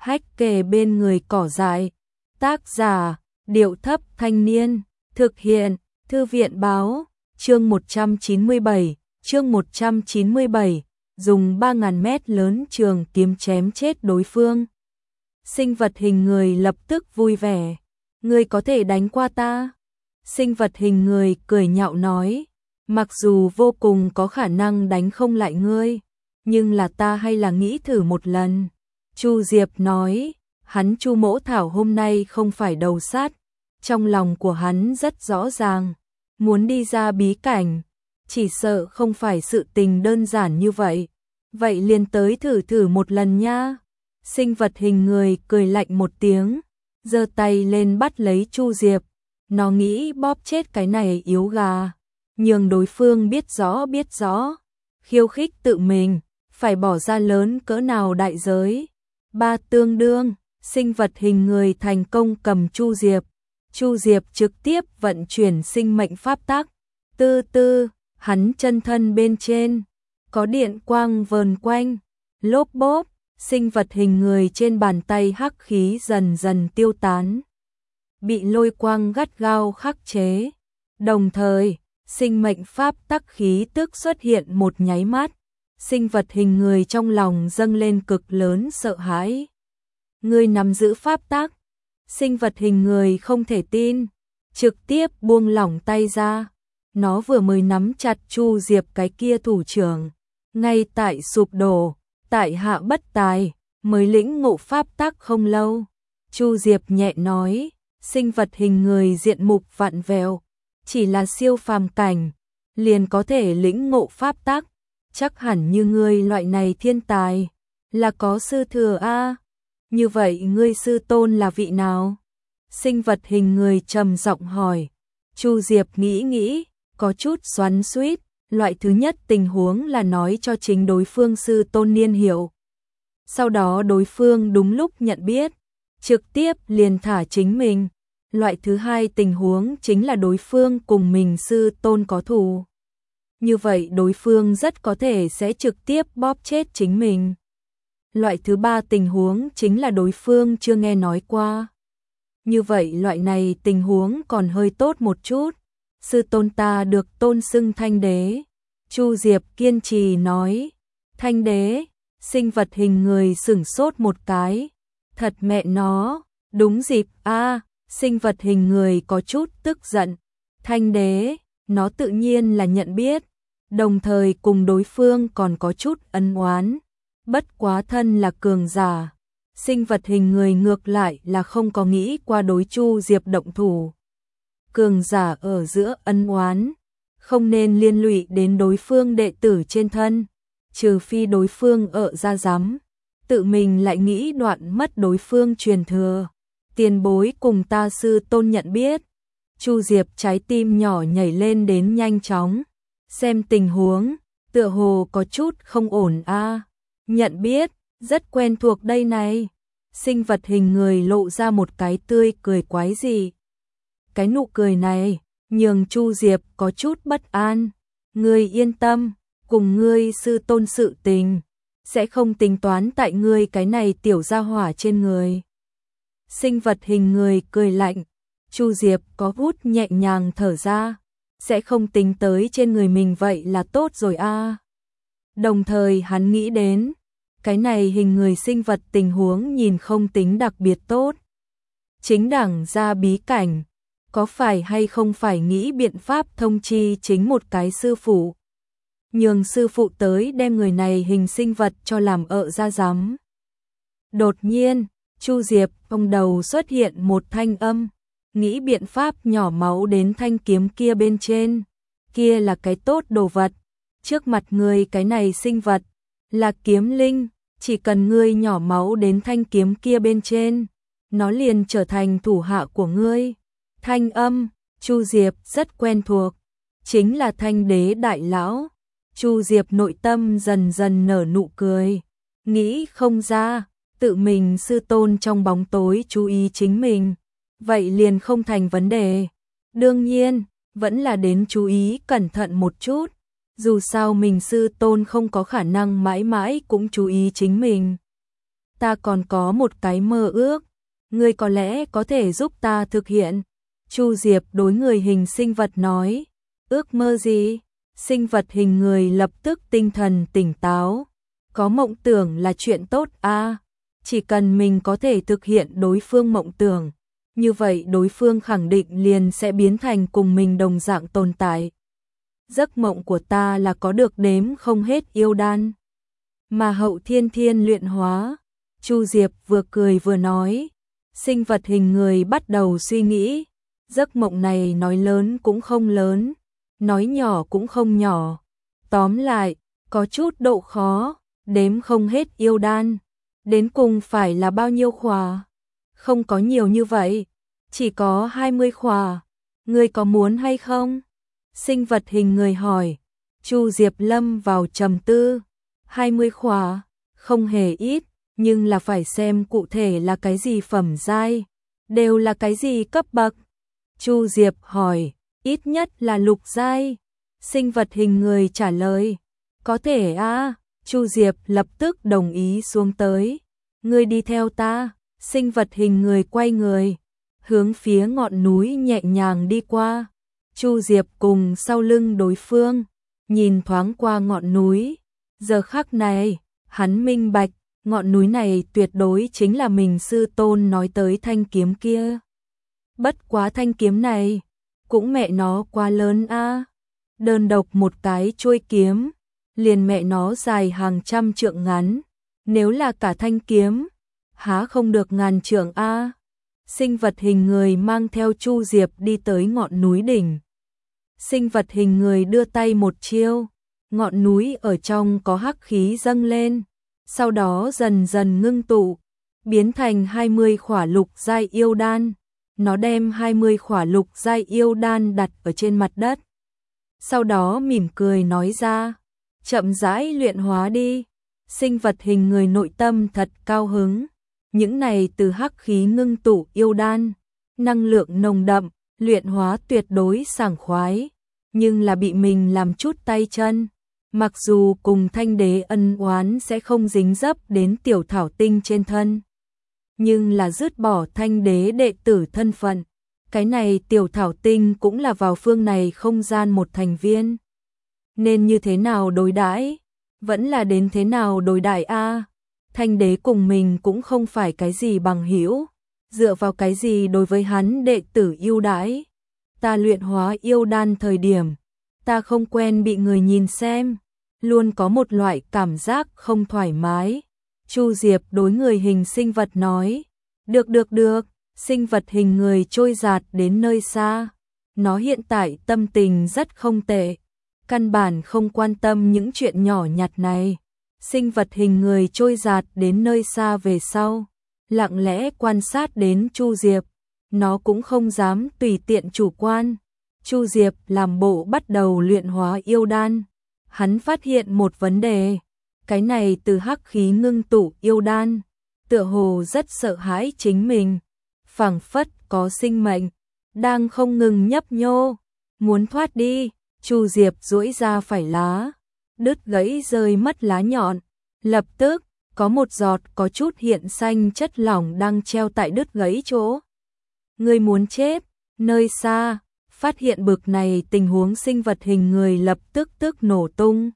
hách kề bên người cỏ dại. Tác giả, Điệu Thấp Thanh Niên. Thực hiện, Thư viện Báo. Chương 197, dùng 3.000 mét lớn trường kiếm chém chết đối phương. Sinh vật hình người lập tức vui vẻ. Ngươi có thể đánh qua ta? Sinh vật hình người cười nhạo nói. Mặc dù vô cùng có khả năng đánh không lại ngươi, nhưng là ta hay là nghĩ thử một lần. Chu Diệp nói, hắn Chu Mỗ Thảo hôm nay không phải đầu sát. Trong lòng của hắn rất rõ ràng, muốn đi ra bí cảnh, chỉ sợ không phải sự tình đơn giản như vậy. Vậy liền tới thử một lần nha. Sinh vật hình người cười lạnh một tiếng, giơ tay lên bắt lấy Chu Diệp. Nó nghĩ bóp chết cái này yếu gà, nhường đối phương biết rõ, khiêu khích tự mình, phải bỏ ra lớn cỡ nào đại giới. Ba tương đương, sinh vật hình người thành công cầm Chu Diệp. Chu Diệp trực tiếp vận chuyển sinh mệnh pháp tắc. Tư, hắn chân thân bên trên có điện quang vờn quanh, lốp bốp, sinh vật hình người trên bàn tay hắc khí dần dần tiêu tán, bị lôi quang gắt gao khắc chế. Đồng thời, sinh mệnh pháp tắc khí tức xuất hiện một nháy mắt, sinh vật hình người trong lòng dâng lên cực lớn sợ hãi. Ngươi nắm giữ pháp tắc? Sinh vật hình người không thể tin, trực tiếp buông lỏng tay ra. Nó vừa mới nắm chặt Chu Diệp cái kia thủ trưởng, ngay tại sụp đổ, tại hạ bất tài, mới lĩnh ngộ pháp tắc không lâu. Chu Diệp nhẹ nói, sinh vật hình người diện mục vặn vẹo, chỉ là siêu phàm cảnh, liền có thể lĩnh ngộ pháp tắc. Chắc hẳn như ngươi loại này thiên tài, là có sư thừa a. Như vậy ngươi sư tôn là vị nào? Sinh vật hình người trầm giọng hỏi. Chu Diệp nghĩ, có chút xoắn xuýt. Loại thứ nhất tình huống là nói cho chính đối phương sư tôn niên hiệu. Sau đó đối phương đúng lúc nhận biết, trực tiếp liền thả chính mình. Loại thứ hai tình huống chính là đối phương cùng mình sư tôn có thù. Như vậy đối phương rất có thể sẽ trực tiếp bóp chết chính mình. Loại thứ ba tình huống chính là đối phương chưa nghe nói qua. Như vậy loại này tình huống còn hơi tốt một chút. Sư tôn ta được tôn xưng Thanh Đế. Chu Diệp kiên trì nói. Thanh Đế, sinh vật hình người sửng sốt một cái. Thật mẹ nó, đúng dịp a. Sinh vật hình người có chút tức giận. Thanh Đế, nó tự nhiên là nhận biết, đồng thời cùng đối phương còn có chút ân oán. Bất quá thân là cường giả, sinh vật hình người ngược lại là không có nghĩ qua đối Chu Diệp động thủ. Cường giả ở giữa ân oán, không nên liên lụy đến đối phương đệ tử trên thân, trừ phi đối phương ở ra dám, tự mình lại nghĩ đoạn mất đối phương truyền thừa. Tiền bối cùng ta sư tôn nhận biết. Chu Diệp trái tim nhỏ nhảy lên đến nhanh chóng. Xem tình huống, tựa hồ có chút không ổn a. Nhận biết, rất quen thuộc đây này. Sinh vật hình người lộ ra một cái tươi cười quái dị. Cái nụ cười này, nhường Chu Diệp có chút bất an. Ngươi yên tâm, cùng ngươi sư tôn sự tình, sẽ không tính toán tại ngươi cái này tiểu gia hỏa trên người. Sinh vật hình người cười lạnh. Chu Diệp có hút nhẹ nhàng thở ra, sẽ không tính tới trên người mình vậy là tốt rồi a. Đồng thời hắn nghĩ đến, cái này hình người sinh vật tình huống nhìn không tính đặc biệt tốt. Chính đẳng ra bí cảnh, có phải hay không phải nghĩ biện pháp thông chi chính một cái sư phụ. Nhường sư phụ tới đem người này hình sinh vật cho làm ợ ra giám. Đột nhiên, Chu Diệp trong đầu xuất hiện một thanh âm, nghĩ biện pháp nhỏ máu đến thanh kiếm kia bên trên. Kia là cái tốt đồ vật. Trước mặt ngươi cái này sinh vật, là kiếm linh, chỉ cần ngươi nhỏ máu đến thanh kiếm kia bên trên, nó liền trở thành thủ hạ của ngươi. Thanh âm, Chu Diệp rất quen thuộc, chính là Thanh Đế đại lão. Chu Diệp nội tâm dần dần nở nụ cười, nghĩ không ra, tự mình sư tôn trong bóng tối chú ý chính mình, vậy liền không thành vấn đề. Đương nhiên, vẫn là đến chú ý cẩn thận một chút, dù sao mình sư tôn không có khả năng mãi mãi cũng chú ý chính mình. ta còn có một cái mơ ước, ngươi có lẽ có thể giúp ta thực hiện. Chu Diệp đối người hình sinh vật nói, ước mơ gì? Sinh vật hình người lập tức tinh thần tỉnh táo. Có mộng tưởng là chuyện tốt a, chỉ cần mình có thể thực hiện đối phương mộng tưởng, như vậy đối phương khẳng định liền sẽ biến thành cùng mình đồng dạng tồn tại. Giấc mộng của ta là có được đếm không hết yêu đan, mà hậu thiên thiên luyện hóa. Chu Diệp vừa cười vừa nói. Sinh vật hình người bắt đầu suy nghĩ, giấc mộng này nói lớn cũng không lớn, nói nhỏ cũng không nhỏ. Tóm lại, có chút độ khó, đếm không hết yêu đan. Đến cùng phải là bao nhiêu khỏa? Không có nhiều như vậy, chỉ có 20 khỏa. Ngươi có muốn hay không? Sinh vật hình người hỏi. Chu Diệp lâm vào trầm tư. 20 khỏa, không hề ít, nhưng là phải xem cụ thể là cái gì phẩm giai, đều là cái gì cấp bậc. Chu Diệp hỏi, ít nhất là lục giai. Sinh vật hình người trả lời, có thể a. Chu Diệp lập tức đồng ý xuống tới. Ngươi đi theo ta. Sinh vật hình người quay người, hướng phía ngọn núi nhẹ nhàng đi qua. Chu Diệp cùng sau lưng đối phương, nhìn thoáng qua ngọn núi. Giờ khắc này, hắn minh bạch, ngọn núi này tuyệt đối chính là mình sư tôn nói tới thanh kiếm kia. Bất quá thanh kiếm này, cũng mẹ nó quá lớn a. Đơn độc một cái chuôi kiếm, liền mẹ nó dài hàng trăm trượng ngắn. Nếu là cả thanh kiếm, há không được ngàn trượng a. Sinh vật hình người mang theo Chu Diệp đi tới ngọn núi đỉnh. Sinh vật hình người đưa tay một chiêu, ngọn núi ở trong có hắc khí dâng lên, sau đó dần dần ngưng tụ, biến thành 20 khỏa lục giai yêu đan. Nó đem 20 khỏa lục giai yêu đan đặt ở trên mặt đất. Sau đó mỉm cười nói ra, chậm rãi luyện hóa đi. Sinh vật hình người nội tâm thật cao hứng. Những này từ hắc khí ngưng tụ yêu đan, năng lượng nồng đậm, luyện hóa tuyệt đối sảng khoái, nhưng là bị mình làm chút tay chân. Mặc dù cùng Thanh Đế ân oán sẽ không dính dấp đến tiểu thảo tinh trên thân, nhưng là dứt bỏ Thanh Đế đệ tử thân phận, cái này tiểu thảo tinh cũng là vào phương này không gian một thành viên. Nên như thế nào đối đãi? Vẫn là đến thế nào đối đãi a? Thanh Đế cùng mình cũng không phải cái gì bằng hữu, dựa vào cái gì đối với hắn đệ tử ưu đãi? Ta luyện hóa yêu đan thời điểm, ta không quen bị người nhìn xem, luôn có một loại cảm giác không thoải mái. Chu Diệp đối người hình sinh vật nói, được, sinh vật hình người trôi dạt đến nơi xa. Nó hiện tại tâm tình rất không tệ, căn bản không quan tâm những chuyện nhỏ nhặt này. Sinh vật hình người trôi dạt đến nơi xa về sau, lặng lẽ quan sát đến Chu Diệp, nó cũng không dám tùy tiện chủ quan. Chu Diệp làm bộ bắt đầu luyện hóa yêu đan, hắn phát hiện một vấn đề, cái này từ hắc khí ngưng tụ yêu đan, tựa hồ rất sợ hãi chính mình, phảng phất có sinh mệnh, đang không ngừng nhấp nhô, muốn thoát đi. Chu Diệp duỗi ra phải lá, đứt gãy rơi mất lá nhọn, lập tức có một giọt có chút hiện xanh chất lỏng đang treo tại đứt gãy chỗ. Người muốn chết? Nơi xa, phát hiện bực này tình huống sinh vật hình người lập tức nổ tung.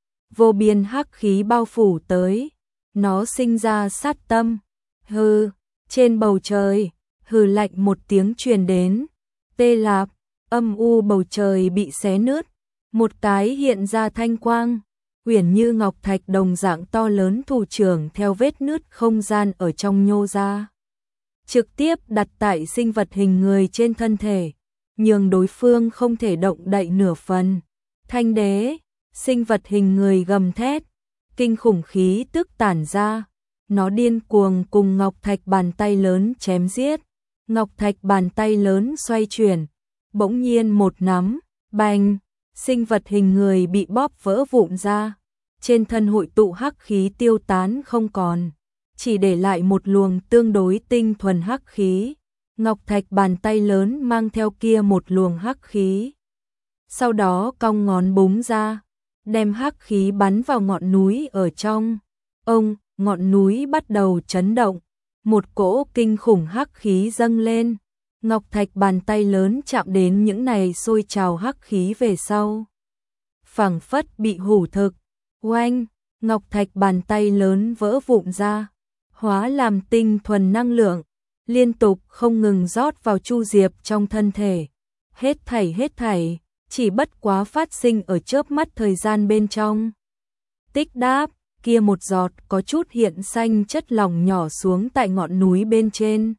Vô biên hắc khí bao phủ tới, nó sinh ra sát tâm. Hừ, trên bầu trời, hừ lạnh một tiếng truyền đến. Tê lạp, âm u bầu trời bị xé nứt, một cái hiện ra thanh quang, uyển như ngọc thạch đồng dạng to lớn thủ trưởng theo vết nứt không gian ở trong nhô ra, trực tiếp đặt tại sinh vật hình người trên thân thể, nhường đối phương không thể động đậy nửa phần. Thanh Đế, sinh vật hình người gầm thét, kinh khủng khí tức tản ra, nó điên cuồng cùng ngọc thạch bàn tay lớn chém giết. Ngọc thạch bàn tay lớn xoay chuyển, bỗng nhiên một nắm, bành, sinh vật hình người bị bóp vỡ vụn ra, trên thân hội tụ hắc khí tiêu tán không còn, chỉ để lại một luồng tương đối tinh thuần hắc khí. Ngọc thạch bàn tay lớn mang theo kia một luồng hắc khí, sau đó cong ngón búng ra, đem hắc khí bắn vào ngọn núi ở trong. Ông, ngọn núi bắt đầu chấn động, một cỗ kinh khủng hắc khí dâng lên. Ngọc thạch bàn tay lớn chạm đến những này sôi trào hắc khí về sau. Phảng phất bị hủ thực, oanh, ngọc thạch bàn tay lớn vỡ vụn ra, hóa làm tinh thuần năng lượng, liên tục không ngừng rót vào Chu Diệp trong thân thể. Hết thảy, chỉ bất quá phát sinh ở chớp mắt thời gian bên trong. Tích đáp, kia một giọt có chút hiện xanh chất lỏng nhỏ xuống tại ngọn núi bên trên.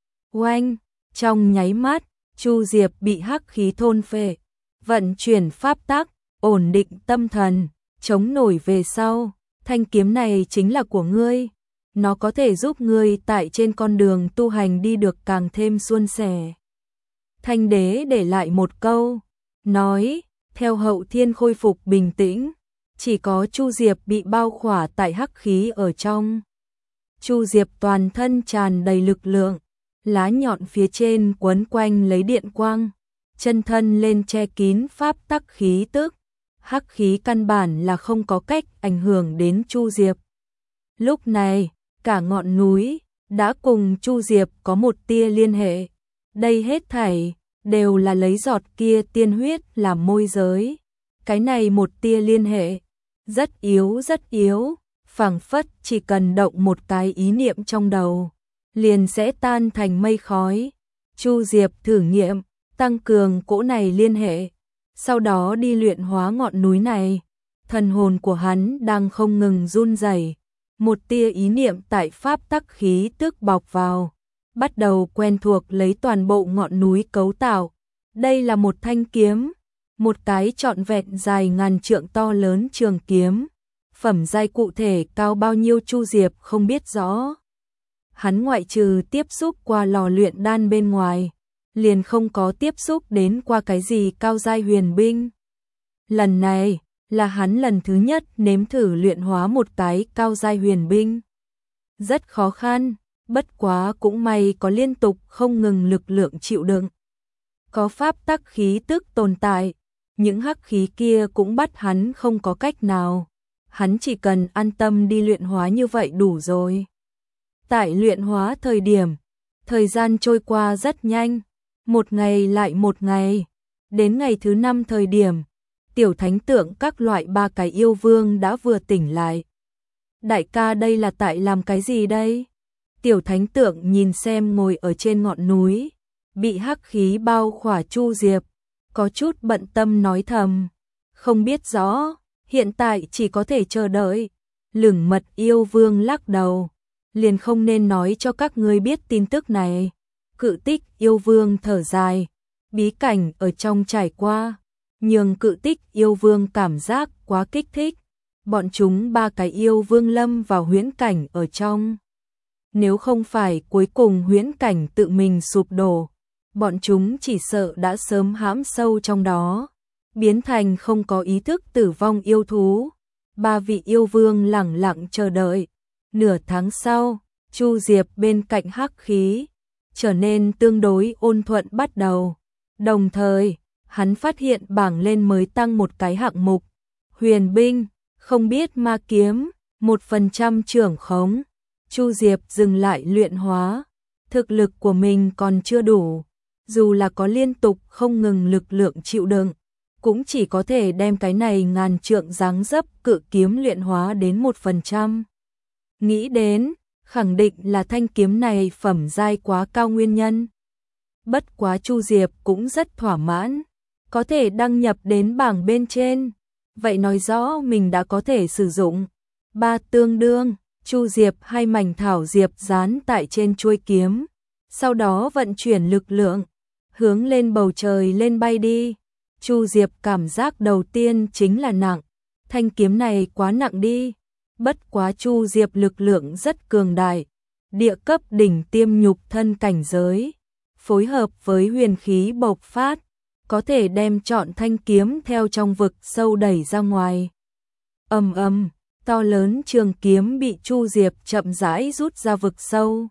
Oanh, trong nháy mắt, Chu Diệp bị hắc khí thôn phệ, vận chuyển pháp tắc, ổn định tâm thần, chống nổi về sau. Thanh kiếm này chính là của ngươi, nó có thể giúp ngươi tại trên con đường tu hành đi được càng thêm suôn sẻ. Thanh đế để lại một câu, nói, theo Hậu Thiên khôi phục bình tĩnh, chỉ có Chu Diệp bị bao khỏa tại hắc khí ở trong. Chu Diệp toàn thân tràn đầy lực lượng, lá nhọn phía trên quấn quanh lấy điện quang, chân thân lên che kín pháp tắc khí tức. Hắc khí căn bản là không có cách ảnh hưởng đến Chu Diệp. Lúc này, cả ngọn núi đã cùng Chu Diệp có một tia liên hệ. Đây hết thảy đều là lấy giọt kia tiên huyết làm môi giới. Cái này một tia liên hệ, rất yếu, phảng phất chỉ cần động một cái ý niệm trong đầu, liền sẽ tan thành mây khói. Chu Diệp thử nghiệm, tăng cường cỗ này liên hệ, sau đó đi luyện hóa ngọn núi này. Thần hồn của hắn đang không ngừng run rẩy, một tia ý niệm tại pháp tắc khí tức bọc vào, bắt đầu quen thuộc lấy toàn bộ ngọn núi cấu tạo. Đây là một thanh kiếm, một cái trọn vẹn dài ngàn trượng to lớn trường kiếm. Phẩm giai cụ thể cao bao nhiêu Chu Diệp không biết rõ. Hắn ngoại trừ tiếp xúc qua lò luyện đan bên ngoài, liền không có tiếp xúc đến qua cái gì cao giai huyền binh. Lần này là hắn lần thứ nhất nếm thử luyện hóa một cái cao giai huyền binh. Rất khó khăn, bất quá cũng may có liên tục không ngừng lực lượng chịu đựng. Có pháp tắc khí tức tồn tại, những hắc khí kia cũng bắt hắn không có cách nào. Hắn chỉ cần an tâm đi luyện hóa như vậy đủ rồi. Tại luyện hóa thời điểm, thời gian trôi qua rất nhanh, một ngày lại một ngày. Đến ngày thứ 5 thời điểm, tiểu thánh tượng các loại 3 cái yêu vương đã vừa tỉnh lại. Đại ca đây là tại làm cái gì đây? Tiểu thánh tượng nhìn xem ngồi ở trên ngọn núi, bị hắc khí bao khỏa Chu Diệp, có chút bận tâm nói thầm, không biết rõ, hiện tại chỉ có thể chờ đợi. Lửng Mật yêu vương lắc đầu, liền không nên nói cho các ngươi biết tin tức này. Cự Tích yêu vương thở dài, bí cảnh ở trong trải qua, nhường Cự Tích yêu vương cảm giác quá kích thích. Bọn chúng 3 cái yêu vương lâm vào huyễn cảnh ở trong. Nếu không phải cuối cùng huyễn cảnh tự mình sụp đổ, bọn chúng chỉ sợ đã sớm hãm sâu trong đó, biến thành không có ý thức tử vong yêu thú. 3 vị yêu vương lẳng lặng chờ đợi. Nửa tháng sau, Chu Diệp bên cạnh hắc khí trở nên tương đối ôn thuận bắt đầu. Đồng thời, hắn phát hiện bảng lên mới tăng một cái hạng mục. Huyền binh, không biết ma kiếm, 1% trưởng khống. Chu Diệp dừng lại luyện hóa. Thực lực của mình còn chưa đủ. Dù là có liên tục không ngừng lực lượng chịu đựng, cũng chỉ có thể đem cái này ngàn trượng dáng dấp cự kiếm luyện hóa đến 1%. Nghĩ đến, khẳng định là thanh kiếm này phẩm giai quá cao nguyên nhân. Bất quá Chu Diệp cũng rất thỏa mãn, có thể đăng nhập đến bảng bên trên. Vậy nói rõ mình đã có thể sử dụng. 3 tương đương, Chu Diệp 2 mảnh thảo diệp dán tại trên chuôi kiếm, sau đó vận chuyển lực lượng, hướng lên bầu trời lên bay đi. Chu Diệp cảm giác đầu tiên chính là nặng, thanh kiếm này quá nặng đi. Bất quá Chu Diệp lực lượng rất cường đại, địa cấp đỉnh tiêm nhục thân cảnh giới, phối hợp với huyền khí bộc phát, có thể đem trọn thanh kiếm theo trong vực sâu đẩy ra ngoài. Ầm ầm, to lớn trường kiếm bị Chu Diệp chậm rãi rút ra vực sâu,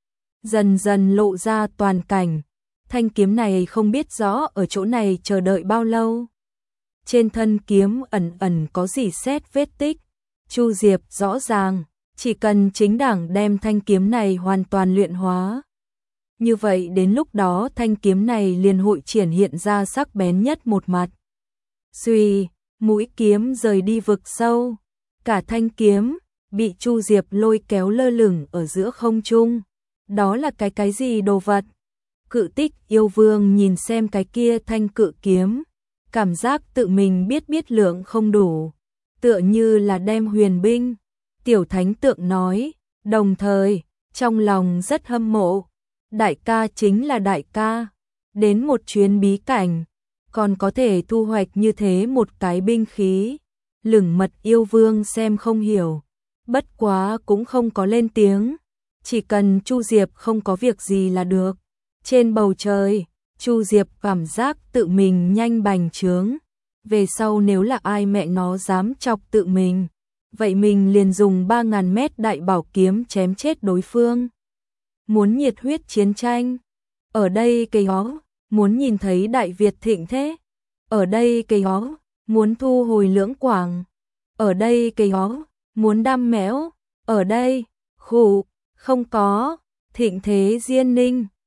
dần dần lộ ra toàn cảnh. Thanh kiếm này không biết rõ ở chỗ này chờ đợi bao lâu. Trên thân kiếm ẩn ẩn có rỉ sét vết tích. Chu Diệp rõ ràng, Chỉ cần chính đảng đem thanh kiếm này hoàn toàn luyện hóa. Như vậy đến lúc đó thanh kiếm này liền hội triển hiện ra sắc bén nhất một mặt. Xuy, mũi kiếm rời đi vực sâu. Cả thanh kiếm bị Chu Diệp lôi kéo lơ lửng ở giữa không trung. Đó là cái gì đồ vật? Cự Tích yêu vương nhìn xem cái kia thanh cự kiếm, cảm giác tự mình biết lượng không đủ, tựa như là đem huyền binh. Tiểu thánh tượng nói, đồng thời, trong lòng rất hâm mộ. Đại ca chính là đại ca, đến một chuyến bí cảnh, còn có thể thu hoạch như thế một cái binh khí. Lửng Mật yêu vương xem không hiểu, bất quá cũng không có lên tiếng, chỉ cần Chu Diệp không có việc gì là được. Trên bầu trời, Chu Diệp cảm giác tự mình nhanh bành trướng, về sau nếu là ai mẹ nó dám chọc tự mình, vậy mình liền dùng 3000 mét đại bảo kiếm chém chết đối phương. Muốn nhiệt huyết chiến tranh, ở đây cây ó, muốn nhìn thấy Đại Việt thịnh thế, ở đây cây ó, muốn thu hồi Lưỡng Quảng, ở đây cây ó, muốn đam mẽo, ở đây, khủ, không có, thịnh thế Diên Ninh.